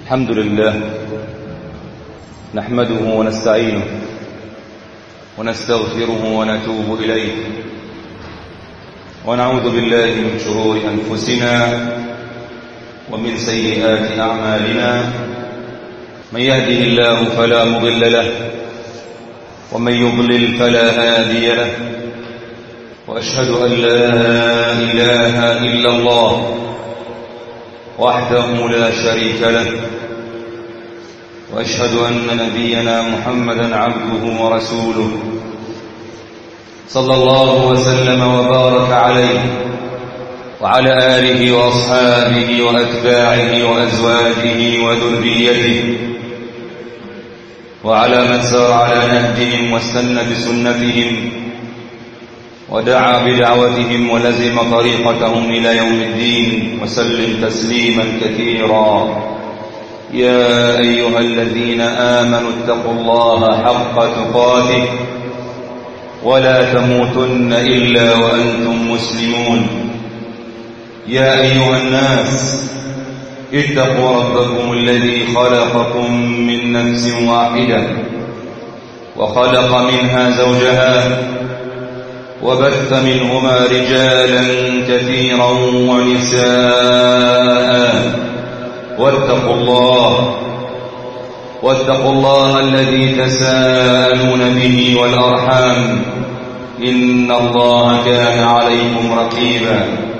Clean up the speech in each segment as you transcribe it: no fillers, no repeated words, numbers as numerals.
الحمد لله نحمده ونستعينه ونستغفره ونتوب إليه ونعوذ بالله من شرور أنفسنا ومن سيئات أعمالنا من يهده الله فلا مضل له ومن يضلل فلا هادي له وأشهد أن لا إله إلا الله وحده لا شريك له وأشهد أن نبينا محمدا عبده ورسوله صلى الله وسلم وبارك عليه وعلى آله وأصحابه وأتباعه وأزواجه وذريته وعلى من سار على نهجهم واستنى بسنتهم ودعا بدعوتهم ولزم طريقتهم إلى يوم الدين وسلم تسليما كثيرا. يا أيها الذين آمنوا اتقوا الله حق تقاته ولا تموتن إلا وأنتم مسلمون. يا أيها الناس اتقوا ربكم الذي خلقكم من نفس واحدة وخلق منها زوجها وبث منهما رجالا كثيرا ونساء واتقوا الله الذي تساءلون به والأرحام إن الله كان عليكم رقيبا.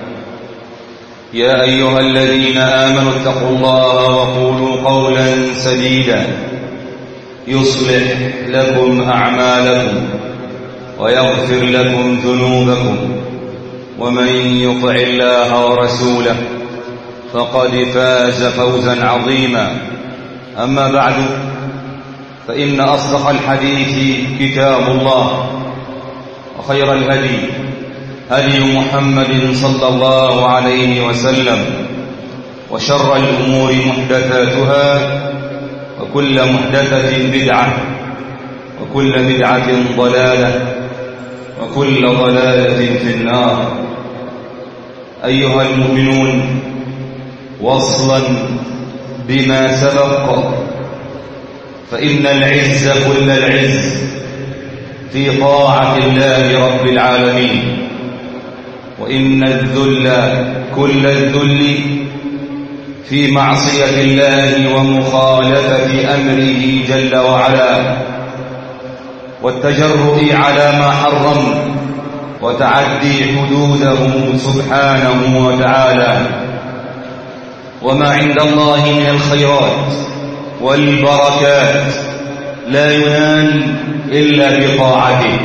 يا أيها الذين آمنوا اتقوا الله وقولوا قولا سديدا يصلح لكم أعمالكم ويغفر لكم ذنوبكم ومن يطع الله ورسوله فقد فاز فوزا عظيما. أما بعد فإن أصدق الحديث كتاب الله وخير الهدي هدي محمد صلى الله عليه وسلم وشر الأمور محدثاتها وكل محدثة بدعة وكل بدعة ضلالة وكل ضلالة في النار. أيها المؤمنون، وصلا بما سبق فإن العز كل العز في طاعة الله رب العالمين، وإن الذل كل الذل في معصية الله ومخالفة أمره جل وعلا، والتجرؤ على ما حرم وتعدي حدوده سبحانه وتعالى. وما عند الله من الخيرات والبركات لا ينال إلا بطاعته،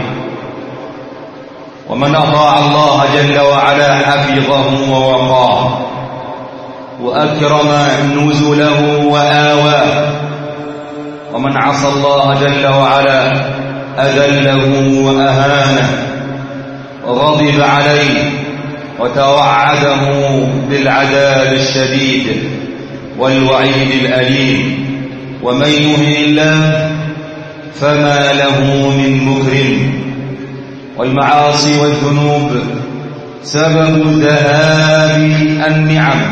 ومن أطاع الله جل وعلا حفظه ووقاه وأكرم نزله وآواه، ومن عصى الله جل وعلا أذله وأهانه وغضب عليه وتوعده بالعذاب الشديد والوعيد الأليم. ومن يهن الله فما له من مكرم. والمعاصي والذنوب سبب ذهاب النعم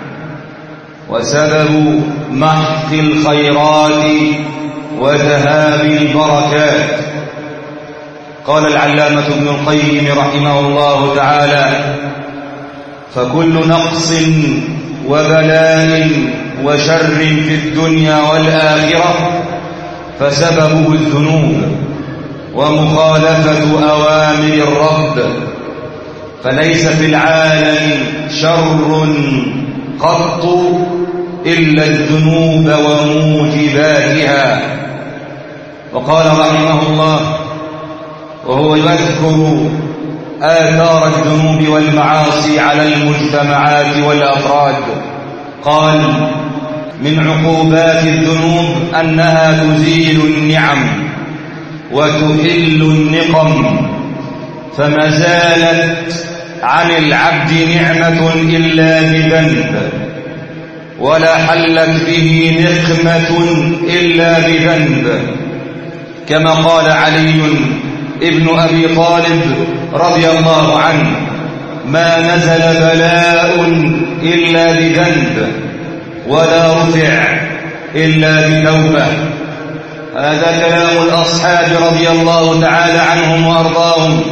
وسبب محق الخيرات وذهاب البركات. قال العلامة ابن القيم رحمه الله تعالى: فكل نقص وبلاء وشر في الدنيا والآخرة فسببه الذنوب ومخالفة أوامر الرب، فليس في العالم شر قط إلا الذنوب وموجباتها. وقال رحمه الله وهو يذكر آثار الذنوب والمعاصي على المجتمعات والأفراد، قال: من عقوبات الذنوب أنها تزيل النعم وتحل النقم، فما زالت عن العبد نعمة إلا بذنب، ولا حلت به نقمة إلا بذنب، كما قال علي ابن أبي طالب رضي الله عنه: ما نزل بلاء إلا بذنب ولا رفع إلا بتوبة. هذا كلام الأصحاب رضي الله تعالى عنهم وأرضاهم،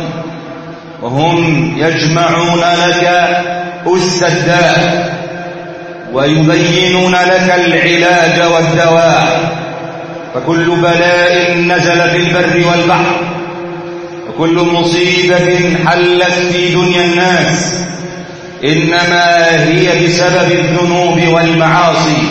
وهم يجمعون لك أس الداء ويبينون لك العلاج والدواء. فكل بلاء نزل في البر والبحر وكل مصيبة حلت في دنيا الناس إنما هي بسبب الذنوب والمعاصي،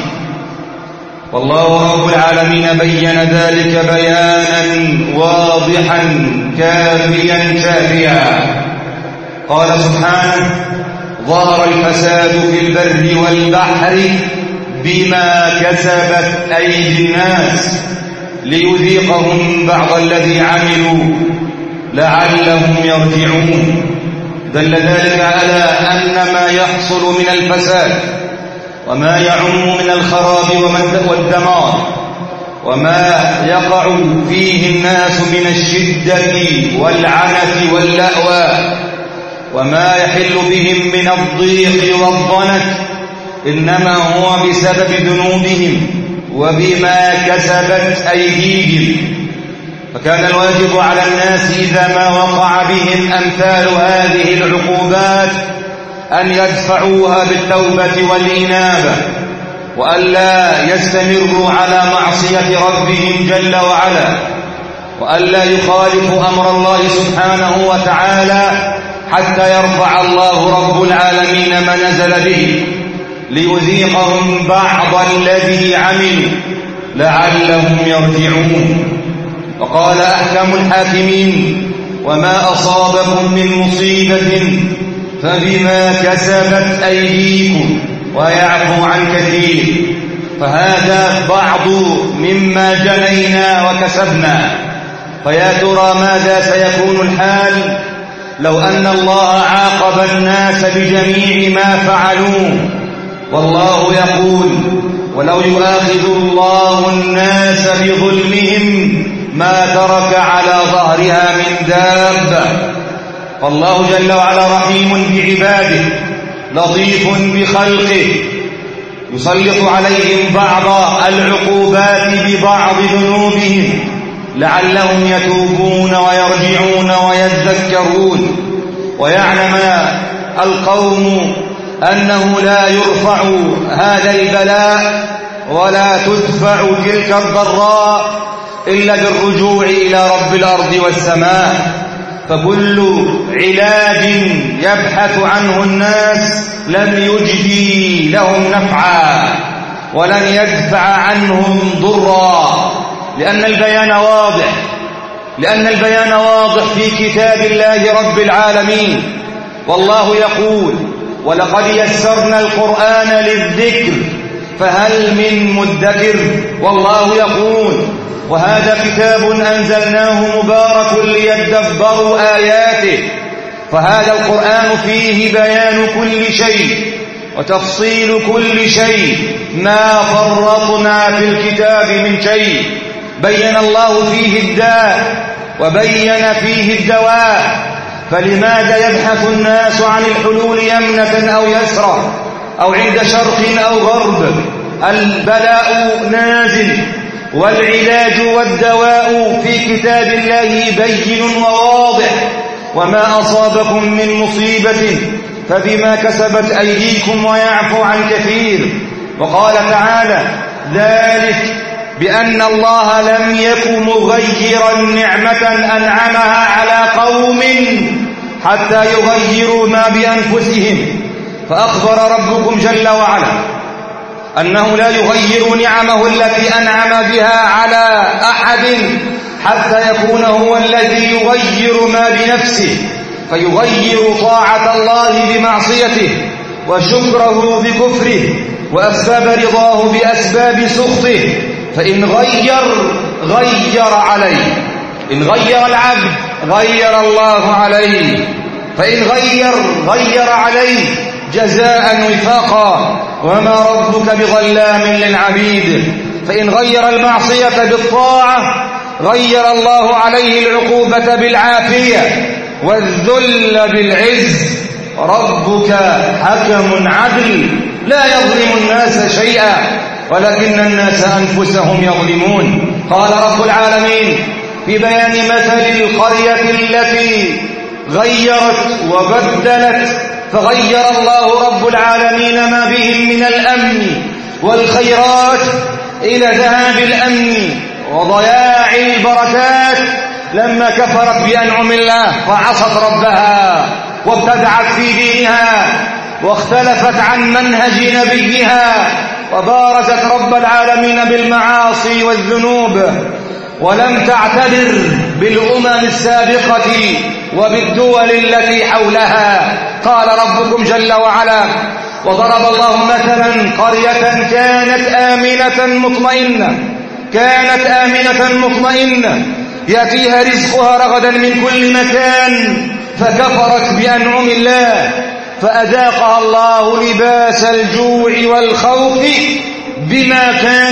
والله رب العالمين بين ذلك بيانا واضحا كافيا شافيا. قال سبحانه: ظهر الفساد في البر والبحر بما كسبت أيدي الناس ليذيقهم بعض الذي عملوا لعلهم يرجعون. دل ذلك على أن ما يحصل من الفساد وما يعم من الخراب والدمار وما يقع فيه الناس من الشدة والعنة واللأوى وما يحل بهم من الضيق والضنك إنما هو بسبب ذنوبهم وبما كسبت أيديهم. فكان الواجب على الناس إذا ما وقع بهم أمثال هذه العقوبات أن يدفعوها بالتوبة والإنابة، وألا يستمروا على معصية ربهم جل وعلا، وألا يخالفوا أمر الله سبحانه وتعالى حتى يرفع الله رب العالمين ما نزل به ليذيقهم بعض الذي عملوا لعلهم يرجعون. وقال أحكم الحاكمين: وما أصابكم من مصيبة فبما كسبت أيديكم ويعفو عن كثير. فهذا بعض مما جنينا وكسبنا. فيا ترى ماذا سيكون الحال لو أن الله عاقب الناس بجميع ما فعلوه؟ والله يقول: ولو يؤاخذ الله الناس بظلمهم ما ترك على ظهرها من دابة. فالله جل وعلا رحيم بعباده لطيف بخلقه، يسلط عليهم بعض العقوبات ببعض ذنوبهم لعلهم يتوبون ويرجعون ويذكرون. ويعلم القوم أنه لا يرفع هذا البلاء ولا تدفع تلك الضراء إلا بالرجوع إلى رب الأرض والسماء. فكل علاج يبحث عنه الناس لم يجدي لهم نفعا ولن يدفع عنهم ضرا، لأن البيان واضح في كتاب الله رب العالمين. والله يقول: ولقد يسرنا القرآن للذكر فهل من مدكر. والله يقول: وهذا كتاب أنزلناه مبارك ليدبروا آياته. فهذا القرآن فيه بيان كل شيء وتفصيل كل شيء، ما فرطنا في الكتاب من شيء. بين الله فيه الداء وبين فيه الدواء. فلماذا يبحث الناس عن الحلول يمنة أو يسرى أو عند شرق أو غرب؟ البلاء نازل والعلاج والدواء في كتاب الله بين وواضح. وما أصابكم من مصيبة فبما كسبت أيديكم ويعفو عن كثير. وقال تعالى: ذلك بأن الله لم يك مغيرا نعمة أنعمها على قوم حتى يغيروا ما بأنفسهم. فأخبر ربكم جل وعلا أنه لا يغير نعمه التي أنعم بها على أحد حتى يكون هو الذي يغير ما بنفسه، فيغير طاعة الله بمعصيته وشكره بكفره وأسباب رضاه بأسباب سخطه. فإن غير عليه. إن غير العبد غير الله عليه، فإن غير عليه جزاء وفاقا، وما ربك بظلام للعبيد. فإن غير المعصية بالطاعة غير الله عليه العقوبة بالعافية والذل بالعز. ربك حكم عدل لا يظلم الناس شيئا ولكن الناس أنفسهم يظلمون. قال رب العالمين في بيان مثل القرية التي غيرت وبدلت فغير الله رب العالمين ما بهم من الأمن والخيرات إلى ذهاب الأمن وضياع البركات لما كفرت بأنعم الله وعصت ربها وابتدعت في دينها واختلفت عن منهج نبيها وبارزت رب العالمين بالمعاصي والذنوب ولم تعتبر بالأمم السابقة وبالدول التي حولها. قال ربكم جل وعلا وضرب الله مثلا قرية كانت آمنة مطمئنة يأتيها رزقها رغدا من كل مكان فكفرت بأنعم الله فأذاقها الله لباس الجوع والخوف بما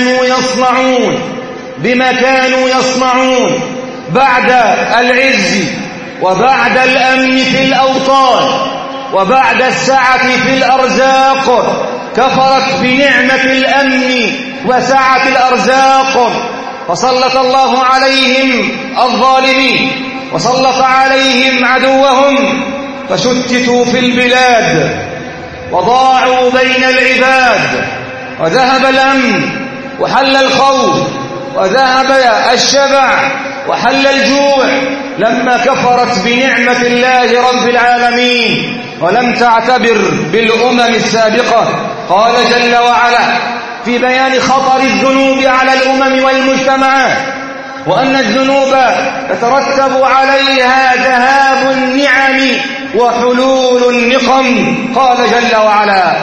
كانوا يصنعون بعد العز وبعد الأمن في الأوطان وبعد السعة في الأرزاق كفرت بنعمة الأمن وسعة الأرزاق فسلط الله عليهم الظالمين وسلط عليهم عدوهم فشتتوا في البلاد وضاعوا بين العباد وذهب الأمن وحل الخوف وذهب الشبع وحل الجوع لما كفرت بنعمة الله رب العالمين ولم تعتبر بالأمم السابقة. قال جل وعلا في بيان خطر الذنوب على الأمم والمجتمعات وأن الذنوب يترتب عليها ذهاب النعم وحلول النقم. قال جل وعلا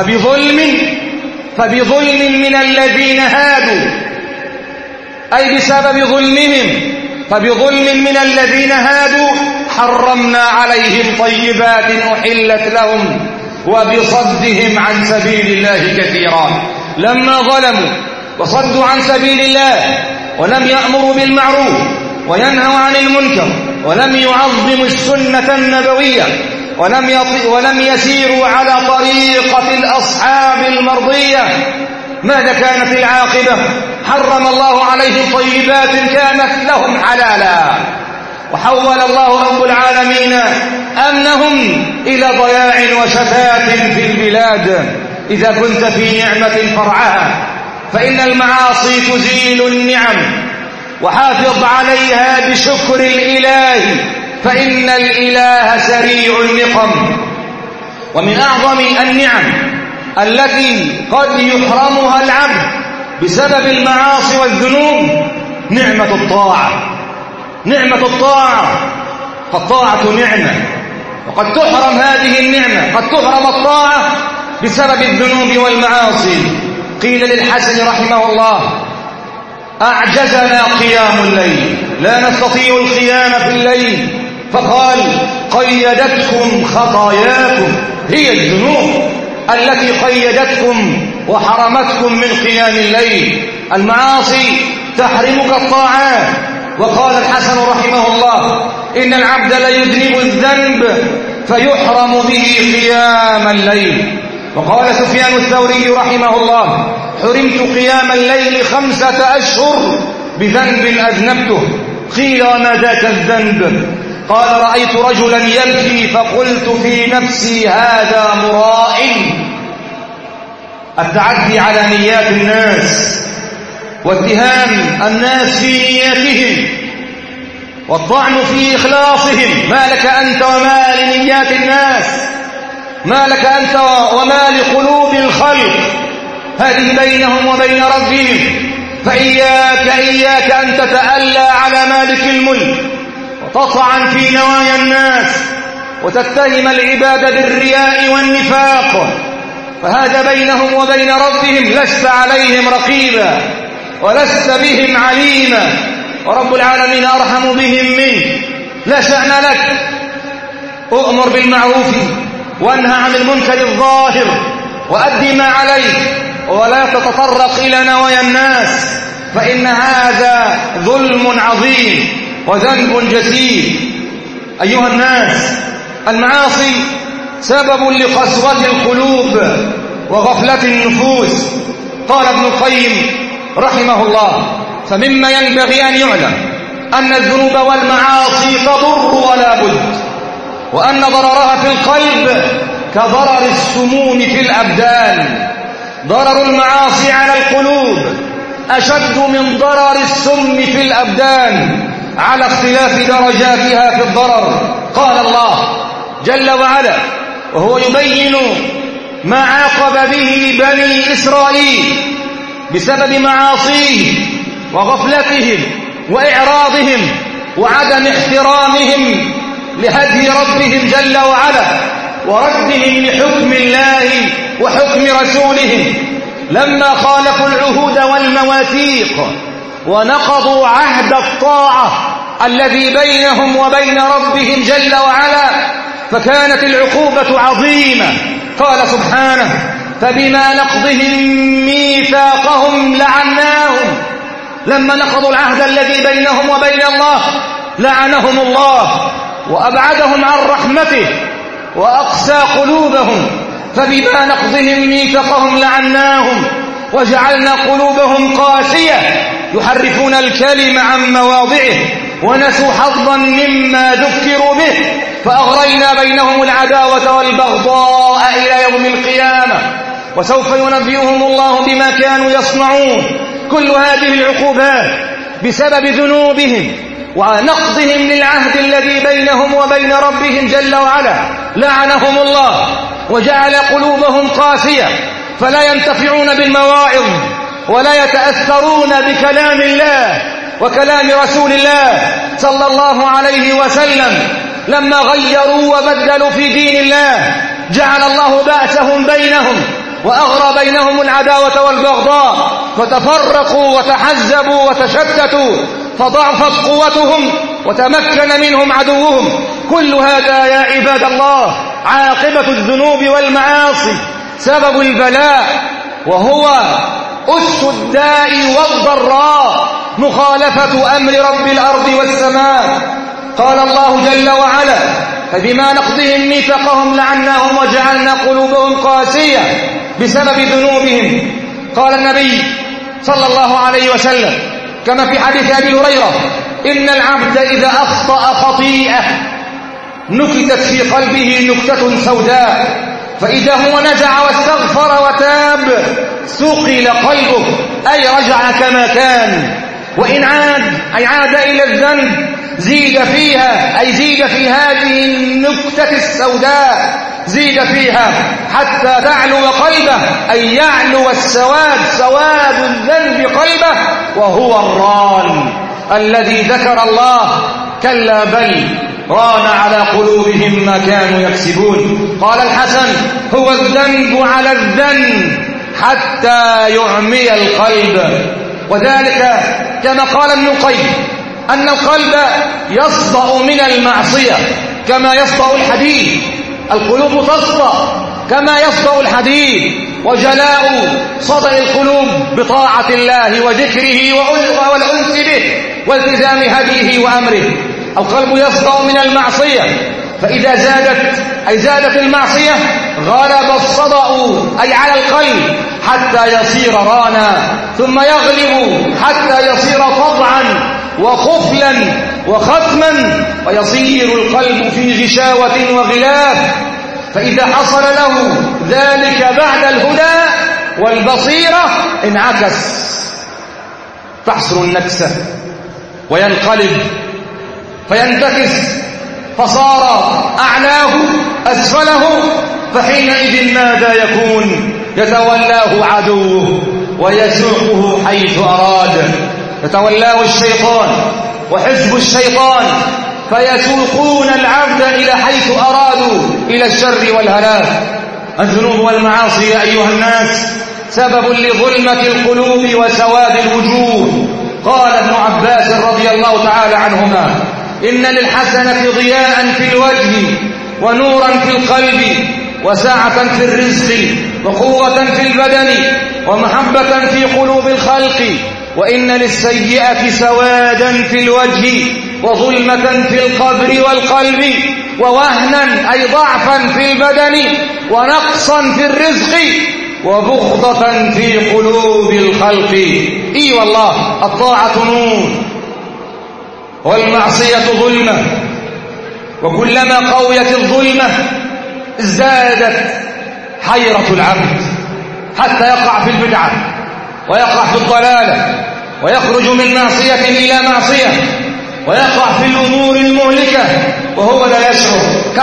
فبظلم من الذين هادوا أي بسبب ظلمهم فبظلم من الذين هادوا حرمنا عليهم طيبات أحلت لهم وبصدهم عن سبيل الله كثيرا. لما ظلموا وصدوا عن سبيل الله ولم يأمروا بالمعروف وينهوا عن المنكر ولم يعظموا السنة النبوية ولم يسيروا على طريقة الأصحاب المرضية ماذا كانت العاقبة؟ حرم الله عليهم طيبات كانت لهم حلالا وحول الله رب العالمين أمنهم إلى ضياع وشتات في البلاد. إذا كنت في نعمة فرعها فإن المعاصي تزيل النعم وحافظ عليها بشكر الإله فإن الإله سريع النقم. ومن أعظم النعم التي قد يحرمها العبد بسبب المعاصي والذنوب نعمة الطاعة فالطاعة نعمة وقد تحرم هذه النعمة قد تحرم الطاعة بسبب الذنوب والمعاصي. قيل للحسن رحمه الله أعجزنا قيام الليل لا نستطيع القيام في الليل فقال قيدتكم خطاياكم هي الذنوب التي قيدتكم وحرمتكم من قيام الليل. المعاصي تحرمك الطاعات. وقال الحسن رحمه الله إن العبد ليذنب الذنب فيحرم به قيام الليل. وقال سفيان الثوري رحمه الله حرمت قيام الليل 5 أشهر بذنب أذنبته. قيل وما ذاك الذنب؟ قال رأيت رجلا يبكي فقلت في نفسي هذا مرائي. التعدي على نيات الناس واتهام الناس في نياتهم والطعن في إخلاصهم. ما لك أنت وما لنيات الناس؟ ما لك أنت وما لقلوب الخلق؟ هذه بينهم وبين ربهم. فإياك أن تتألى على مالك الملك وتطعن في نوايا الناس وتتهم العباد بالرياء والنفاق فهذا بينهم وبين ربهم. لست عليهم رقيبا ولست بهم عليما ورب العالمين أرحم بهم منك. لا شأن لك. أؤمر بالمعروف وانهى عن المنكر الظاهر وأدي ما عليك ولا تتطرق إلى نوايا الناس فإن هذا ظلم عظيم وذنب جسيم. أيها الناس المعاصي سبب لقسوة القلوب وغفلة النفوس قال ابن القيم رحمه الله: فمما ينبغي أن يعلم أن الذنوب والمعاصي تضر ولا بد، وأن ضررها في القلب كضرر السموم في الأبدان. ضرر المعاصي على القلوب أشد من ضرر السم في الأبدان على اختلاف درجاتها في الضرر. قال الله جل وعلا وهو يبين ما عاقب به بني إسرائيل بسبب معاصيهم وغفلتهم وإعراضهم وعدم احترامهم لهدي ربهم جل وعلا وردهم لحكم الله وحكم رسولهم، لما خالفوا العهود والمواثيق ونقضوا عهد الطاعة الذي بينهم وبين ربهم جل وعلا، فكانت العقوبة عظيمة. قال سبحانه: فبما نقضهم ميثاقهم لعناهم. لما نقضوا العهد الذي بينهم وبين الله لعنهم الله وأبعدهم عن رحمته وأقسى قلوبهم. فبما نقضهم ميثاقهم لعناهم وجعلنا قلوبهم قاسية يحرفون الكلم عن مواضعه ونسوا حظا مما ذكروا به فأغرينا بينهم العداوة والبغضاء إلى يوم القيامة وسوف ينبئهم الله بما كانوا يصنعون. كل هذه العقوبات بسبب ذنوبهم ونقضهم للعهد الذي بينهم وبين ربهم جل وعلا. لعنهم الله وجعل قلوبهم قاسية فلا ينتفعون بالمواعظ ولا يتأثرون بكلام الله وكلام رسول الله صلى الله عليه وسلم. لما غيروا وبدلوا في دين الله جعل الله بأسهم بينهم وأغرى بينهم العداوة والبغضاء فتفرقوا وتحزبوا وتشتتوا فضعفت قوتهم وتمكن منهم عدوهم. كل هذا يا عباد الله عاقبة الذنوب والمعاصي سبب البلاء، وهو أس الداء والضراء مخالفة أمر رب الأرض والسماء. قال الله جل وعلا: فبما نقضهم ميثاقهم لعناهم وجعلنا قلوبهم قاسية بسبب ذنوبهم. قال النبي صلى الله عليه وسلم كما في حديث أبي هريرة: إن العبد إذا أخطأ خطيئة نكتت في قلبه نكتة سوداء، فإذا هو نزع واستغفر وتاب ثقل قلبه، أي رجع كما كان. وإن عاد إلى الذنب زيد فيها، أي زيد في هذه النكتة السوداء، زيد فيها حتى تعلو قلبه، أي يعلو السواد، سواد الذنب قلبه، وهو الران الذي ذكر الله: كلا بل ران على قلوبهم ما كانوا يكسبون. قال الحسن: هو الذنب على الذنب حتى يعمي القلب. وذلك كما قال ابن القيم أن القلب يصدأ من المعصية كما يصدأ الحديد. القلوب تصدأ كما يصدأ الحديد، وجلاء صدأ القلوب بطاعة الله وذكره والأنس به والتزام هديه وأمره. القلب يصدأ من المعصية، فإذا زادت المعصية غلب الصدأ أي على القلب حتى يصير رانا، ثم يغلب حتى يصير طبعا وخفلا وختما، ويصير القلب في غشاوة وغلاف. فإذا حصل له ذلك بعد الهدى والبصيرة انعكس، تحصل النكسة وينقلب فينتكس، فصار أعلاه أسفله، فحينئذ ماذا يكون؟ يتولاه عدوه ويسوقه حيث أراد. يتولاه الشيطان وحزب الشيطان فيسوقون العبد إلى حيث أرادوا، إلى الشر والهلاك. الذنوب والمعاصي يا أيها الناس سبب لظلمة القلوب وسواد الوجوه. قال ابن عباس رضي الله تعالى عنهما: إن للحسنة ضياء في الوجه ونورا في القلب وسعة في الرزق وقوة في البدن ومحبة في قلوب الخلق، وإن للسيئة سوادا في الوجه وظلمة في القبر والقلب ووهنا أي ضعفا في البدن ونقصا في الرزق وبغضة في قلوب الخلق. إي والله الطاعة نور والمعصية ظلمة، وكلما قويت الظلمة ازدادت حيرة العبد حتى يقع في البدعة ويقع في الضلالة ويخرج من معصية إلى معصية ويقع في الأمور المهلكة وهو لا يشعر،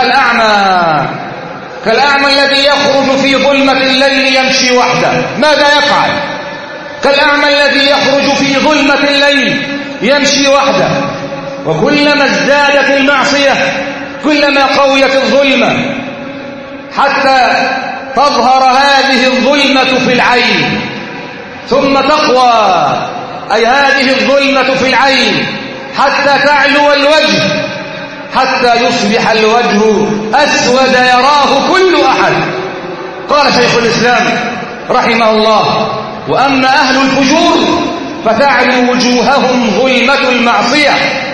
كالأعمى الذي يخرج في ظلمة الليل يمشي وحده، ماذا يفعل؟ كالأعمى الذي يخرج في ظلمة الليل يمشي وحده. وكلما ازدادت المعصية كلما قويت الظلمة حتى تظهر هذه الظلمة في العين ثم تقوى، أي هذه الظلمة في العين حتى تعلو الوجه حتى يصبح الوجه أسود يراه كل أحد. قال شيخ الإسلام رحمه الله: وأما أهل الفجور فتعلو وجوههم ظلمة المعصية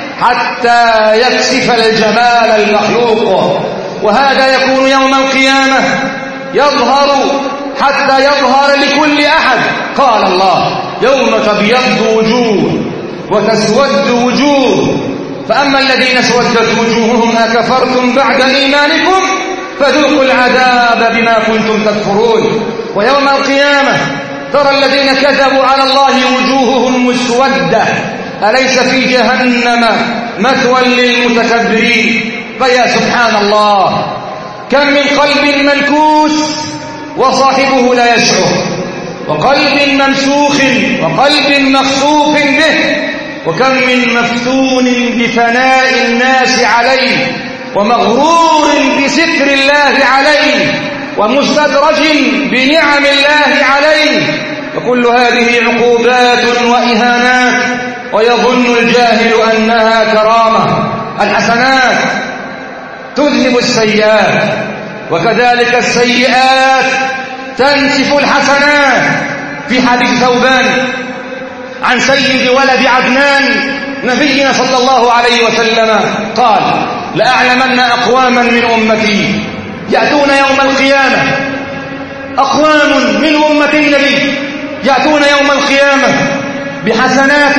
حتى يكسف الجمال المخلوق، وهذا يكون يوم القيامة يظهر حتى يظهر لكل أحد. قال الله: يوم تبيض وجوه وتسود وجوه، فأما الذين اسودت وجوههم أكفرتم بعد إيمانكم فذوقوا العذاب بما كنتم تكفرون. ويوم القيامة ترى الذين كذبوا على الله وجوههم مسودة، أليس في جهنم مثوى للمتكبرين؟ فيا سبحان الله، كم من قلب منكوس وصاحبه لا يشعر، وقلب ممسوخ وقلب مخسوف به، وكم من مفتون بثناء الناس عليه ومغرور بستر الله عليه ومستدرج بنعم الله عليه، وكل هذه عقوبات وإهانات ويظن الجاهل أنها كرامة. الحسنات تذهب السيئات، وكذلك السيئات تنسف الحسنات. في حديث ثوبان عن سيد ولد عدنان نبينا صلى الله عليه وسلم قال: لأعلمن أقواما من أمتي يأتون يوم القيامة، أقوام من أمة النبي يأتون يوم القيامة بحسنات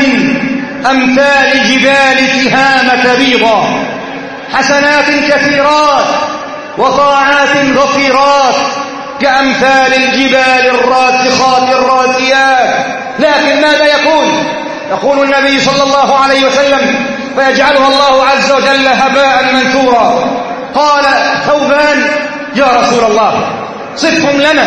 أمثال جبال تهامة بيضا، حسنات كثيرات وطاعات غفيرات كأمثال الجبال الراسخات الراسيات. لكن ماذا يقول النبي صلى الله عليه وسلم فيجعلها الله عز وجل هباء منثورا. قال ثوبان: يا رسول الله صفهم لنا،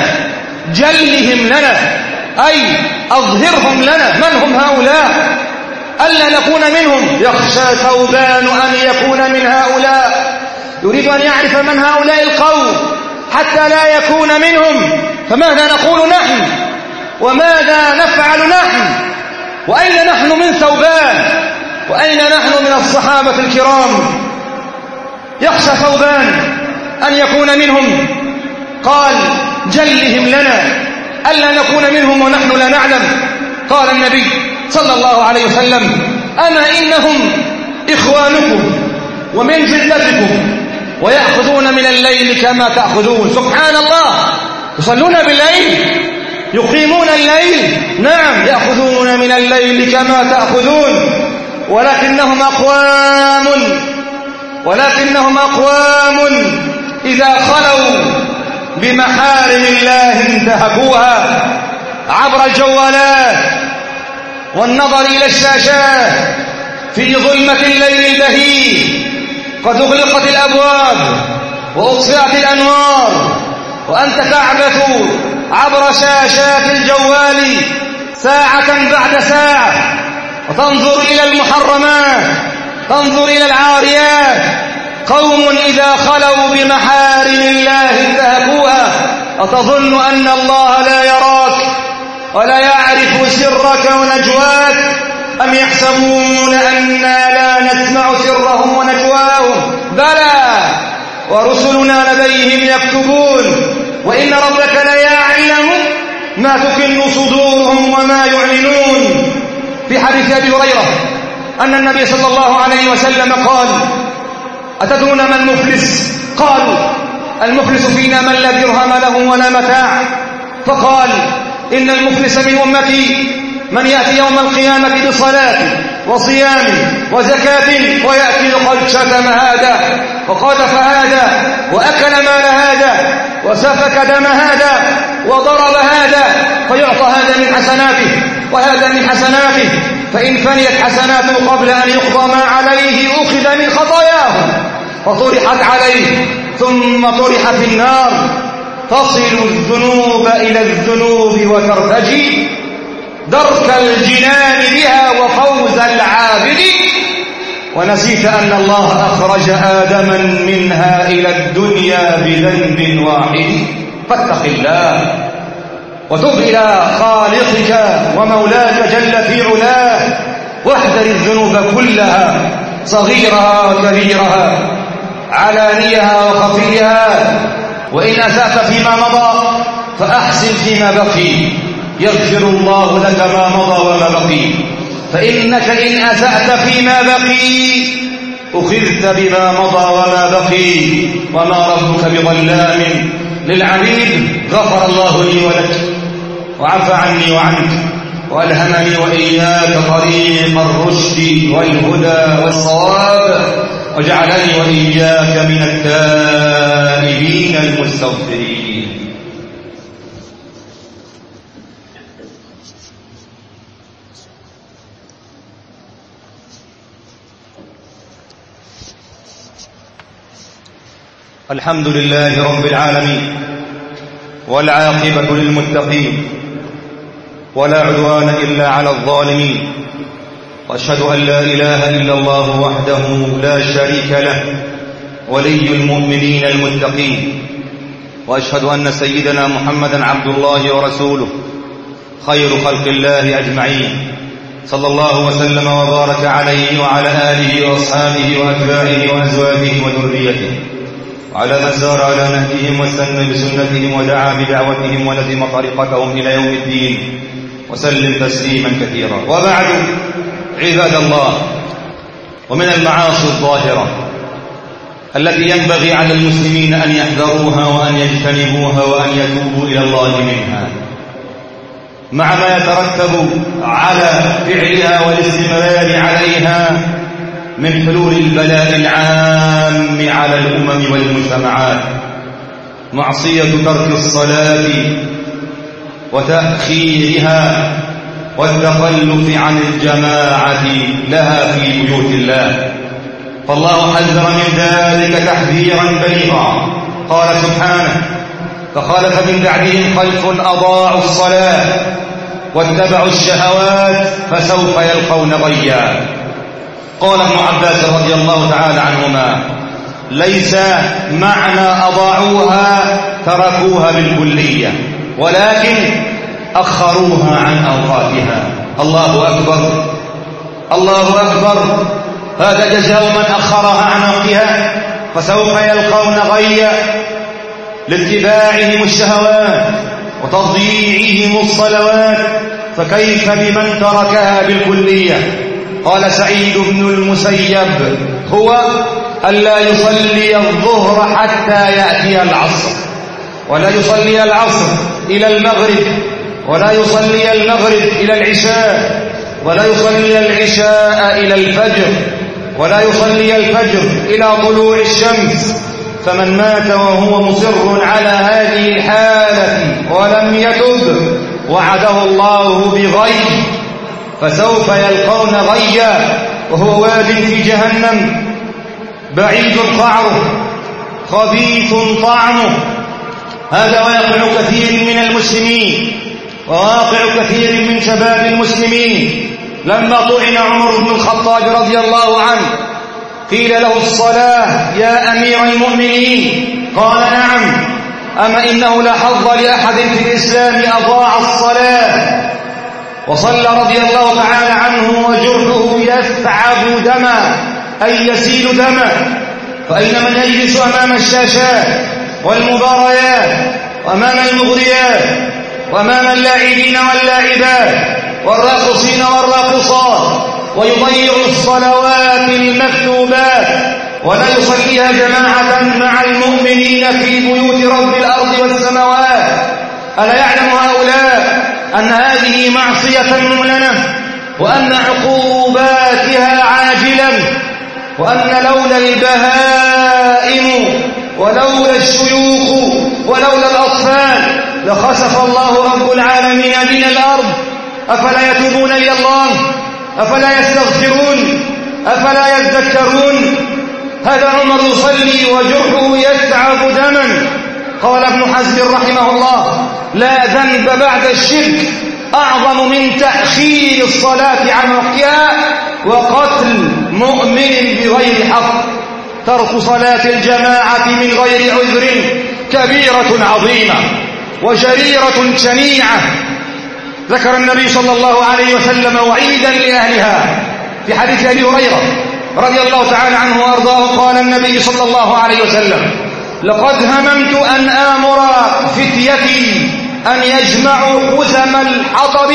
جلهم لنا، أي أظهرهم لنا، من هم هؤلاء ألا نكون منهم؟ يخشى ثوبان أن يكون من هؤلاء، يريد أن يعرف من هؤلاء القوم حتى لا يكون منهم. فماذا نقول نحن وماذا نفعل نحن؟ وأين نحن من ثوبان؟ وأين نحن من الصحابة الكرام؟ يخشى ثوبان أن يكون منهم، قال: جلهم لنا ألا نكون منهم ونحن لا نعلم. قال النبي صلى الله عليه وسلم: أما إنهم إخوانكم ومن جلتكم ويأخذون من الليل كما تأخذون. سبحان الله، يصلون بالليل، يقيمون الليل، نعم يأخذون من الليل كما تأخذون، ولكنهم أقوام إذا خلوا بمحارم الله انتهكوها عبر الجوالات والنظر إلى الشاشات في ظلمة الليل البهيم. قد أغلقت الأبواب وأطفئت الأنوار، وأنت تعبث عبر شاشات الجوال ساعة بعد ساعة وتنظر إلى المحرمات، تنظر إلى العاريات. قوم إذا خلوا بمحارم الله انتهكوها. أتظن أن الله لا يراك ولا يعرف سرك ونجواك؟ أم يحسبون أننا لا نسمع سرهم ونجواهم؟ بلى ورسلنا لديهم يكتبون، وإن ربك ليعلم ما تكن صدورهم وما يعلنون. في حديث أبي هريرة أن النبي صلى الله عليه وسلم قال: أتدرون ما المفلس؟ قالوا: المفلس فينا من لا درهم له ولا متاع. فقال إن المفلس من أمتي من يأتي يوم القيامة بصلاة وصيام وزكاة ويأتي قد شتم هذا وقذف هذا وأكل مال هذا وسفك دم هذا وضرب هذا، فيعطى هذا من حسناته وهذا من حسناته، فإن فنيت حسناته قبل أن يقضى ما عليه أخذ من خطاياه فطرحت عليه ثم طرح في النار، تصل الذنوب إلى الذنوب وترتجي درك الجنان بها وفوز العابد، ونسيت أن الله أخرج آدما منها إلى الدنيا بذنب واحد، فاتق الله وتب إلى خالقك ومولاك جل في علاه، واحذر الذنوب كلها صغيرها وكبيرها علانيها وخفيها، وإن أسأت فيما مضى فأحسن فيما بقي يغفر الله لك ما مضى وما بقي، فإنك إن أسأت فيما بقي أخذت بما مضى وما بقي، وما ربك بظلام للعبيد. غفر الله لي ولك وعفى عني وعنك وألهمني وإياك طريق الرشد والهدى والصواب، وجعلني وإياك من التائبين المستغفرين. الحمد لله رب العالمين، والعاقبة للمتقين، ولا عدوان إلا على الظالمين، وأشهد أن لا إله إلا الله وحده لا شريك له ولي المؤمنين المتقين، وأشهد أن سيدنا محمدا عبد الله ورسوله خير خلق الله أجمعين، صلى الله وسلم وبارك عليه وعلى آله وأصحابه وأتباعه وأزواجه وذريته، وعلى من سار على نهجهم واستنى بسنتهم ودعا بدعوتهم ولزم طريقتهم إلى يوم الدين، وسلم تسليما كثيرا. وبعد، عباد الله، ومن المعاصي الظاهرة التي ينبغي على المسلمين أن يحذروها وأن يجتنبوها وأن يتوبوا إلى الله منها، مع ما يترتب على فعلها والاستمرار عليها من حلول البلاء العام على الأمم والمجتمعات، معصية ترك الصلاة وتأخيرها والتخلف عن الجماعة لها في بيوت الله، فالله حذر من ذلك تحذيرا بليغا. قال سبحانه: فخلف من بعدهم خلف أضاعوا الصلاة واتبعوا الشهوات فسوف يلقون غيا. قال ابن عباس رضي الله تعالى عنهما: ليس معنى أضاعوها تركوها بالكلية، ولكن أخروها عن أوقاتها. الله أكبر، الله أكبر، هذا جزاء من أخرها عن وقتها، فسوف يلقون غيا لاتباعهم الشهوات وتضييعهم الصلوات، فكيف بمن تركها بالكلية؟ قال سعيد بن المسيب: هو ألا يصلي الظهر حتى يأتي العصر، ولا يصلي العصر إلى المغرب، ولا يصلي المغرب إلى العشاء، ولا يصلي العشاء إلى الفجر، ولا يصلي الفجر إلى طلوع الشمس. فمن مات وهو مصر على هذه الحالة ولم يتب وعده الله بغي، فسوف يلقون غيا، وهو واد في جهنم بعيد قعره خبيث طعمه. هذا واقع كثير من المسلمين وواقع كثير من شباب المسلمين. لما طعن عمر بن الخطاب رضي الله عنه قيل له: الصلاة يا أمير المؤمنين؟ قال: نعم. أما إنه لا حظ لأحد في الإسلام أضاع الصلاة. وصلى رضي الله تعالى عنه وجرحه يثعب دما، أي يسيل دما. فأين من يجلس أمام الشاشات والمباريات وأمام المغريات وأمام اللاعبين واللاعبات والراقصين والراقصات ويضيع الصلوات المكتوبات ولا يصليها جماعة مع المؤمنين في بيوت رب الأرض والسماوات؟ ألا يعلم هؤلاء أن هذه معصية معلنة وأن عقوباتها عاجلا، وأن لولا البهائم ولولا الشيوخ ولولا الأطفال لخسف الله رب العالمين بنا الأرض؟ أفلا يتوبون إلى الله؟ أفلا يستغفرون؟ أفلا يذكرون؟ هذا عمر يصلي وجرحه يسعب دما. قال ابن حزم رحمه الله: لا ذنب بعد الشرك أعظم من تأخير الصلاة عن وقتها وقتل مؤمن بغير حق. ترك صلاة الجماعة من غير عذر كبيرة عظيمة وجريرة شنيعة. ذكر النبي صلى الله عليه وسلم وعيدا لأهلها في حديث أبي هريرة رضي الله تعالى عنه وأرضاه. قال النبي صلى الله عليه وسلم: لقد هممت أن آمر فتيتي أن يجمعوا خزم الحطب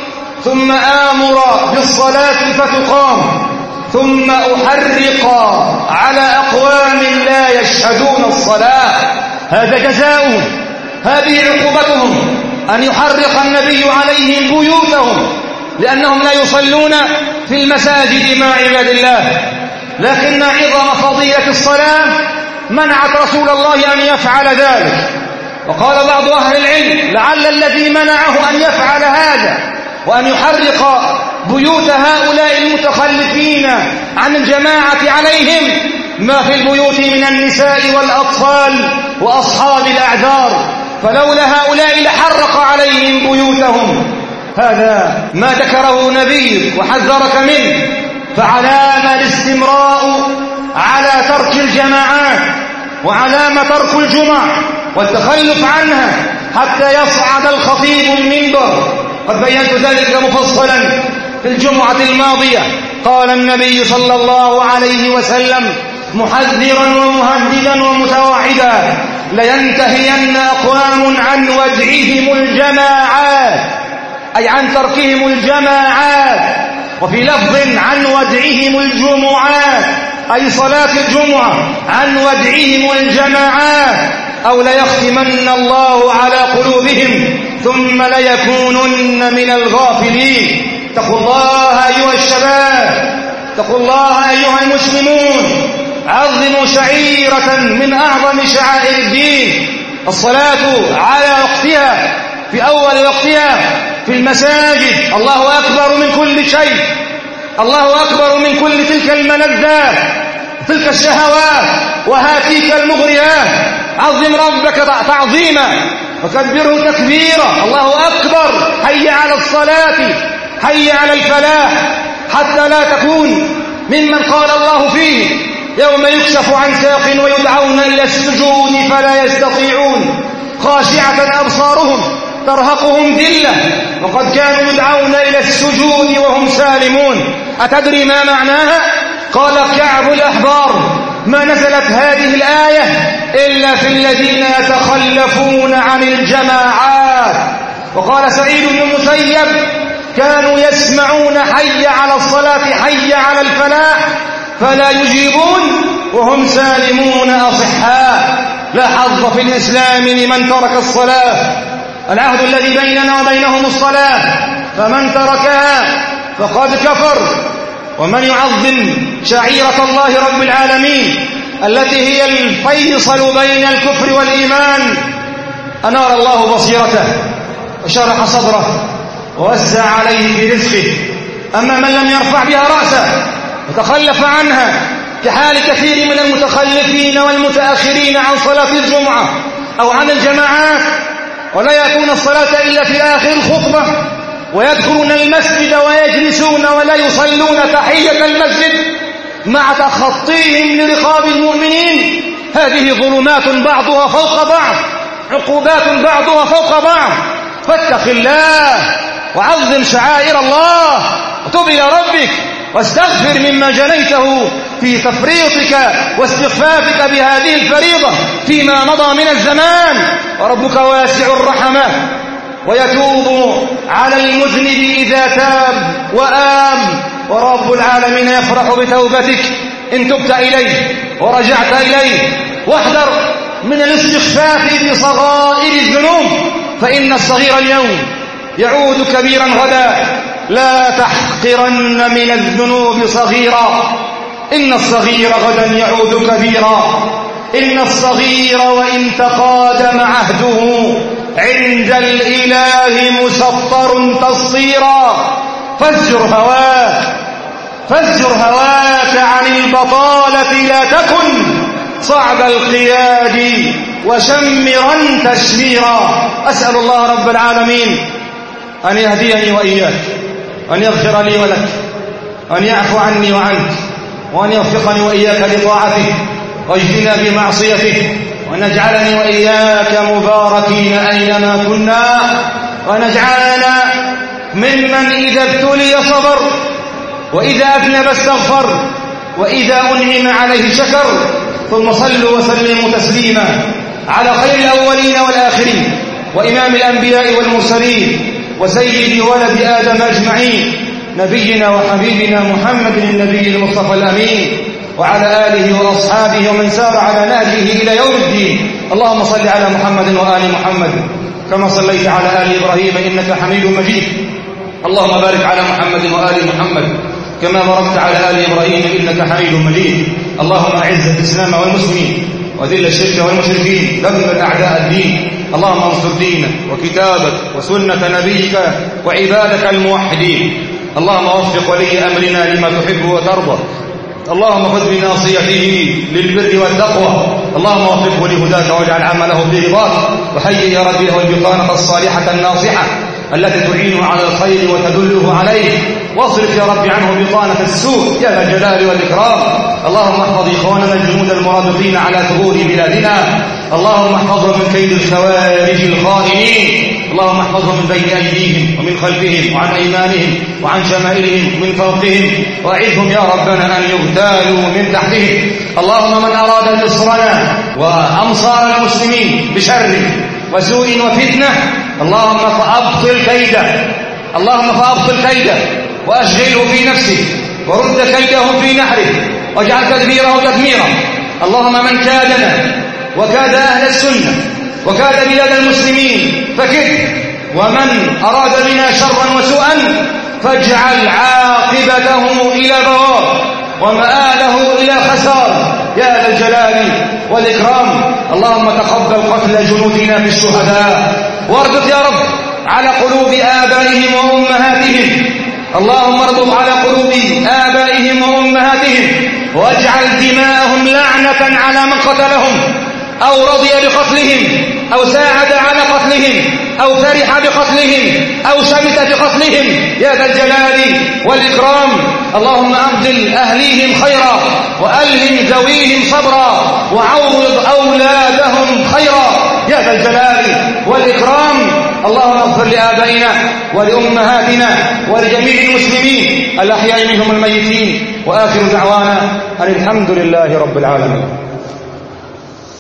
ثم آمر بالصلاة فتقام ثم أحرق على أقوام لا يشهدون الصلاة. هذا جزاؤهم، هذه عقوبتهم، أن يحرق النبي عليهم بيوتهم لأنهم لا يصلون في المساجد مع عباد الله. لكن عظم فضيلة الصلاة منعت رسول الله أن يفعل ذلك. وقال بعض أهل العلم: لعل الذي منعه أن يفعل هذا وأن يحرق بيوت هؤلاء المتخلفين عن الجماعة عليهم ما في البيوت من النساء والأطفال وأصحاب الأعذار، فلولا هؤلاء لحرق عليهم بيوتهم. هذا ما ذكره نبي وحذرك منه. فعلام الاستمراء على ترك الجماعات وعلام ترك الجمع والتخلف عنها حتى يصعد الخطيب المنبر. قد بينت ذلك مفصلا في الجمعة الماضية. قال النبي صلى الله عليه وسلم محذرا ومهددا ومتوعدا: لينتهين أقوام عن ودعهم الجماعات، أي عن تركهم الجماعات، وفي لفظ عن ودعهم الجمعات، أي صلاة الجمعة، عن ودعهم الجماعات، أو ليختمن الله على قلوبهم ثم ليكونن من الغافلين. اتقوا الله أيها الشباب، اتقوا الله أيها المسلمون، عظموا شعيرة من أعظم شعائر الدين، الصلاة على وقتها في أول وقتها في المساجد. الله أكبر من كل شيء، الله أكبر من كل تلك الملذات، تلك الشهوات وهاتيك المغريات. عظم ربك تعظيما وكبره تكبيرا. الله أكبر. حي على الصلاة، حي على الفلاح، حتى لا تكون ممن قال الله فيه: يوم يكشف عن ساق ويدعون إلى السجود فلا يستطيعون، خاشعة أبصارهم ترهقهم ذلة وقد كانوا يدعون إلى السجود وهم سالمون. أتدري ما معناها؟ قال كعب الأحبار: ما نزلت هذه الآية إلا في الذين يتخلفون عن الجماعات. وقال سعيد بن المسيب: كانوا يسمعون حي على الصلاة حي على الفلاح فلا يجيبون وهم سالمون أصحاء. لا حظ في الإسلام لمن ترك الصلاة. العهد الذي بيننا وبينهم الصلاة، فمن تركها فقد كفر. ومن يعظم شعيرة الله رب العالمين التي هي الفيصل بين الكفر والإيمان أنار الله بصيرته وشرح صدره ووسع عليه في رزقه. أما من لم يرفع بها رأسه وتخلف عنها كحال كثير من المتخلفين والمتأخرين عن صلاة الجمعة أو عن الجماعات، ولا يأتون الصلاة إلا في آخر الخطبة، ويدخلون المسجد ويجلسون ولا يصلون تحية المسجد مع تخطيهم لرقاب المؤمنين. هذه ظلمات بعضها فوق بعض، عقوبات بعضها فوق بعض. فاتق الله وعظم شعائر الله وتب إلى ربك واستغفر مما جنيته في تفريطك واستخفافك بهذه الفريضة فيما مضى من الزمان. وربك واسع الرحمة ويتوب على المذنب إذا تاب وآم، ورب العالمين يفرح بتوبتك إن تبت إليه ورجعت إليه. واحذر من الاستخفاف بصغائر الذنوب، فإن الصغير اليوم يعود كبيرا غدا. لا تحقرن من الذنوب صغيرا، إن الصغير غدا يعود كبيرا. إن الصغير وإن تقادم عهده عند الإله مسطر تصيرا. فازجر هواك عن البطالة، لا تكن صعب القياد وشمرا تشميرا. أسأل الله رب العالمين أن يهديني وإياك، أن يغفر لي ولك، أن يعفو عني وعنك، وأن يوفقني وإياك لطاعته واجزنا بمعصيته، ونجعلني وإياك مباركين أينما كنا، ونجعلنا ممن إذا ابتلي صبر، وإذا أذنب استغفر، وإذا أنعم عليه شكر. ثم صلوا وسلموا تسليما على خير الأولين والآخرين، وإمام الأنبياء والمرسلين، وسيد ولد آدم أجمعين، نبينا وحبيبنا محمد النبي المصطفى الأمين، وعلى آله وأصحابه ومن سار على نهجه إلى يوم الدين. اللهم صل على محمد وآل محمد كما صليت على آل إبراهيم إنك حميد مجيد. اللهم بارك على محمد وآل محمد كما باركت على آل إبراهيم إنك حميد مجيد. اللهم أعز الإسلام والمسلمين وذل الشرك والمشركين، دمر أعداء الدين. اللهم انصر دينك وكتابك وسنة نبيك وعبادك الموحدين. اللهم وفق ولي أمرنا لما تحب وترضى. اللهم خذ بناصيته للبر والتقوى. اللهم وفقه لهداك واجعل عمله في رضاك، وهيئ يا رب له البطانة الصالحة الناصحة التي تعينه على الخير وتدله عليه، واصرف يا رب عنه بطانة السوء يا ذا الجلال والإكرام. اللهم احفظ إخواننا الجنود المرابطين على ثغور بلادنا. اللهم احفظهم من كيد الخوارج الخائنين. اللهم احفظهم من بين أيديهم ومن خلفهم وعن أيمانهم وعن شمائلهم ومن فوقهم، وأعذهم يا ربنا أن يغتالوا من تحتهم. اللهم من أراد نصرنا وأمصار المسلمين بشر وسوء وفتنة، اللهم فأبطل كيده وأشغله في نفسه، ورد كيده في نحره، واجعل تدبيره تدميرا. اللهم من كادنا وكاد أهل السنة وكاد بلاد المسلمين فكد، ومن أراد بنا شرا وسوءا فاجعل عاقبته إلى بوار ومآله إلى خسار يا ذا الجلال والإكرام. اللهم تقبل قتل جنودنا بالشهداء، واربط يا رب على قلوب آبائهم وأمهاتهم. اللهم اربط على قلوب آبائهم وأمهاتهم، واجعل دماءهم لعنة على من قتلهم أو رضي بقتلهم أو ساعد على قتلهم أو فرح بقتلهم أو شمت بقتلهم يا ذا الجلال والإكرام. اللهم أبدل أهليهم خيرا، وألهم ذويهم صبرا، وعوض أولادهم خيرا يا ذا الجلال والإكرام. اللهم اغفر لآبائنا ولأمهاتنا ولجميع المسلمين الأحياء منهم الميتين، وآخر دعوانا أن الحمد لله رب العالمين.